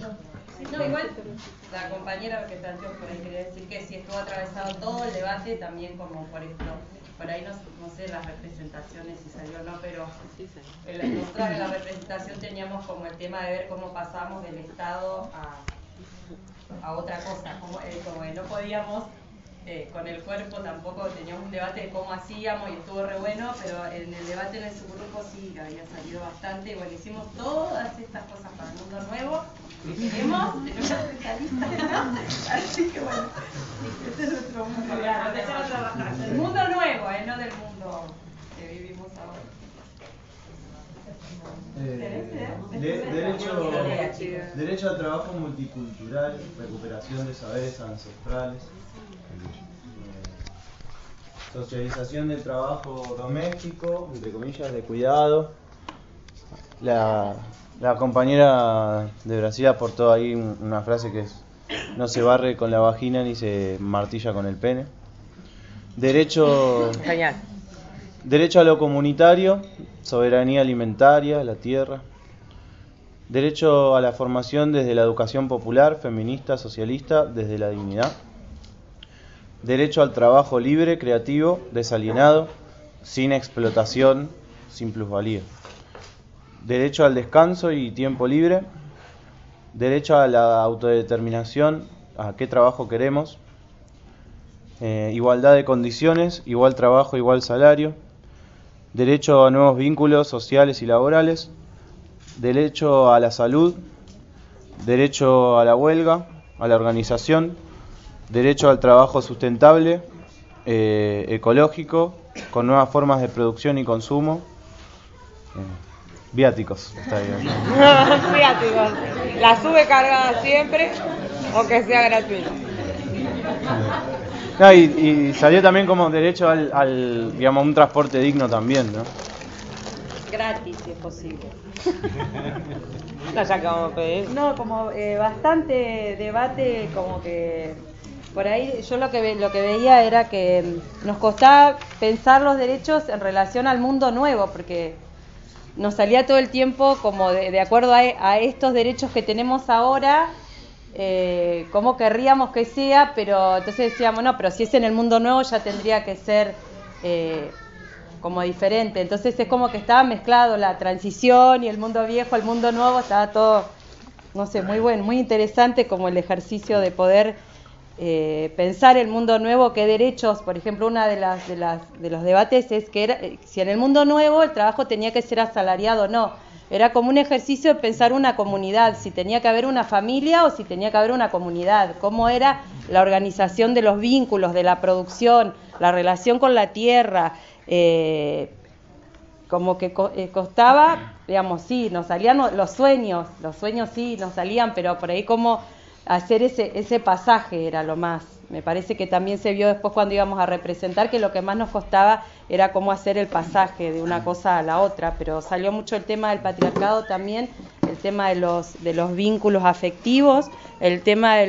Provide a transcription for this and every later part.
No, igual la compañera que planteó por ahí quería decir que si estuvo atravesado todo el debate, también como por ejemplo, por ahí no sé las representaciones si salió o no, pero nosotros en la representación teníamos como el tema de ver cómo pasamos del Estado a otra cosa, como que no podíamos con el cuerpo, tampoco teníamos un debate de cómo hacíamos y estuvo re bueno, pero en el debate en el subgrupo sí había salido bastante y bueno, hicimos todas estas cosas para el mundo nuevo que queremos, de nuestra especialista, ¿no? Así que bueno, este es nuestro mundo, el mundo nuevo, no del mundo que vivimos ahora. Derecho al trabajo multicultural, recuperación de saberes ancestrales, socialización del trabajo doméstico, entre comillas, de cuidado. La compañera de Brasil aportó ahí una frase que es: no se barre con la vagina ni se martilla con el pene. Derecho a lo comunitario, soberanía alimentaria, la tierra. Derecho a la formación desde la educación popular, feminista, socialista, desde la dignidad. Derecho al trabajo libre, creativo, desalienado, sin explotación, sin plusvalía. Derecho al descanso y tiempo libre. Derecho a la autodeterminación, a qué trabajo queremos. Igualdad de condiciones, igual trabajo, igual salario. Derecho a nuevos vínculos sociales y laborales. Derecho a la salud. Derecho a la huelga, a la organización. Derecho al trabajo sustentable, ecológico, con nuevas formas de producción y consumo. Viáticos, está bien. Viáticos. La sube cargada siempre, aunque sea gratuito. No, y salió también como derecho al digamos, un transporte digno también, ¿no? Gratis, si es posible. No, ya que vamos a pedir. No, como bastante debate, como que por ahí yo lo que veía era que nos costaba pensar los derechos en relación al mundo nuevo, porque nos salía todo el tiempo como de acuerdo a estos derechos que tenemos ahora, cómo querríamos que sea, pero entonces decíamos, no, pero si es en el mundo nuevo ya tendría que ser como diferente. Entonces es como que estaba mezclado la transición y el mundo viejo, el mundo nuevo, estaba todo, no sé, muy bueno, muy interesante como el ejercicio de poder pensar el mundo nuevo, qué derechos. Por ejemplo, una de los debates es que era, si en el mundo nuevo el trabajo tenía que ser asalariado o no. Era como un ejercicio de pensar una comunidad, si tenía que haber una familia o si tenía que haber una comunidad, cómo era la organización de los vínculos, de la producción, la relación con la tierra, como que costaba, digamos, sí, nos salían los sueños sí, nos salían, pero por ahí como hacer ese pasaje era lo más. Me parece que también se vio después cuando íbamos a representar que lo que más nos costaba era cómo hacer el pasaje de una cosa a la otra, pero salió mucho el tema del patriarcado también, el tema de los vínculos afectivos, el tema de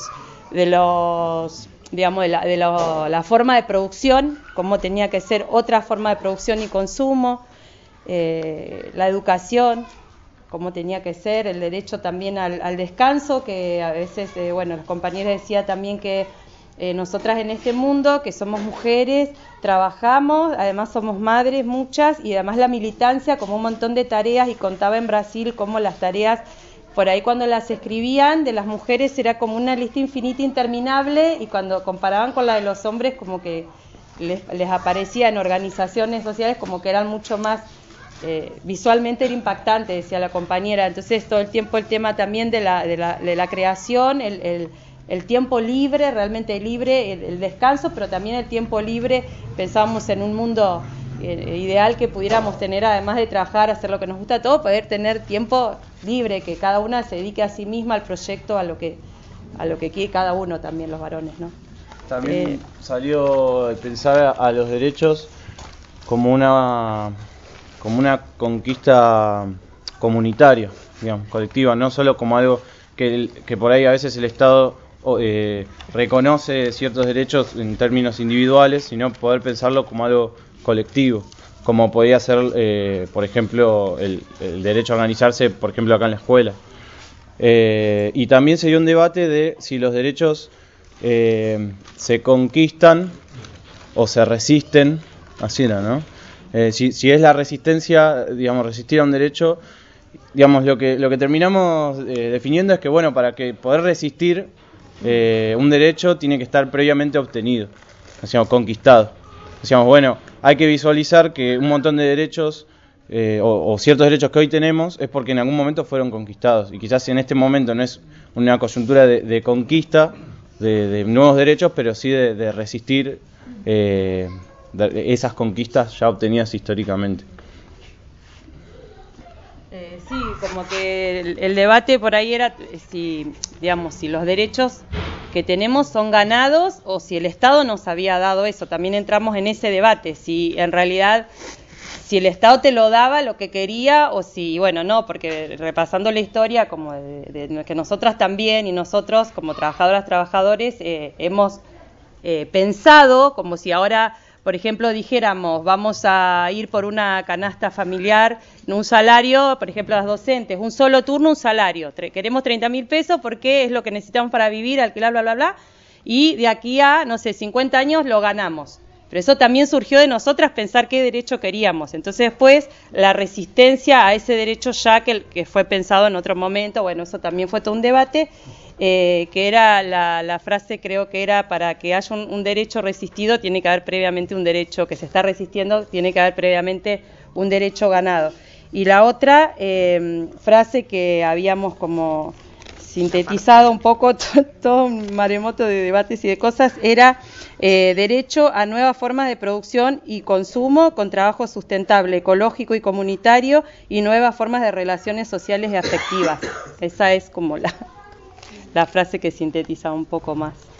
digamos, de la forma de producción, cómo tenía que ser otra forma de producción y consumo, la educación, cómo tenía que ser, el derecho también al descanso, que a veces, bueno, los compañeros decían también que nosotras en este mundo, que somos mujeres, trabajamos, además somos madres muchas, y además la militancia como un montón de tareas, y contaba en Brasil cómo las tareas, por ahí cuando las escribían, de las mujeres era como una lista infinita interminable, y cuando comparaban con la de los hombres, como que les aparecía en organizaciones sociales como que eran mucho más, visualmente era impactante, decía la compañera. Entonces todo el tiempo el tema también de la creación, el tiempo libre, realmente libre, el descanso, pero también el tiempo libre. Pensábamos en un mundo ideal que pudiéramos tener, además de trabajar, hacer lo que nos gusta, todo, poder tener tiempo libre, que cada una se dedique a sí misma al proyecto, a lo que quiere cada uno, también los varones, ¿no? También salió pensar a los derechos como una conquista comunitaria, digamos, colectiva, no solo como algo que por ahí a veces el Estado reconoce ciertos derechos en términos individuales, sino poder pensarlo como algo colectivo, como podía ser, por ejemplo, el derecho a organizarse, por ejemplo, acá en la escuela. Y también se dio un debate de si los derechos se conquistan o se resisten, así era, ¿no? Si es la resistencia, digamos, resistir a un derecho, digamos, lo que terminamos definiendo es que, bueno, para que poder resistir un derecho tiene que estar previamente obtenido, decíamos, conquistado. Decíamos, bueno, hay que visualizar que un montón de derechos o ciertos derechos que hoy tenemos es porque en algún momento fueron conquistados, y quizás en este momento no es una coyuntura de conquista de nuevos derechos, pero sí de resistir esas conquistas ya obtenidas históricamente. Sí, como que el debate por ahí era si, digamos, si los derechos que tenemos son ganados o si el Estado nos había dado eso. También entramos en ese debate, si en realidad, si el Estado te lo daba lo que quería o si, bueno, no, porque repasando la historia como de que nosotras también y nosotros como trabajadoras, trabajadores, hemos pensado como si ahora, por ejemplo, dijéramos, vamos a ir por una canasta familiar, un salario, por ejemplo, las docentes, un solo turno, un salario. Queremos 30.000 pesos porque es lo que necesitamos para vivir, alquilar, bla, bla, bla. Y de aquí a, no sé, 50 años lo ganamos. Pero eso también surgió de nosotras pensar qué derecho queríamos. Entonces después la resistencia a ese derecho ya que fue pensado en otro momento, bueno, eso también fue todo un debate. Que era la frase, creo que era, para que haya un derecho resistido tiene que haber previamente un derecho que se está resistiendo, tiene que haber previamente un derecho ganado. Y la otra frase que habíamos como sintetizado un poco, todo un maremoto de debates y de cosas, era derecho a nuevas formas de producción y consumo con trabajo sustentable, ecológico y comunitario, y nuevas formas de relaciones sociales y afectivas. Esa es como la frase que sintetiza un poco más.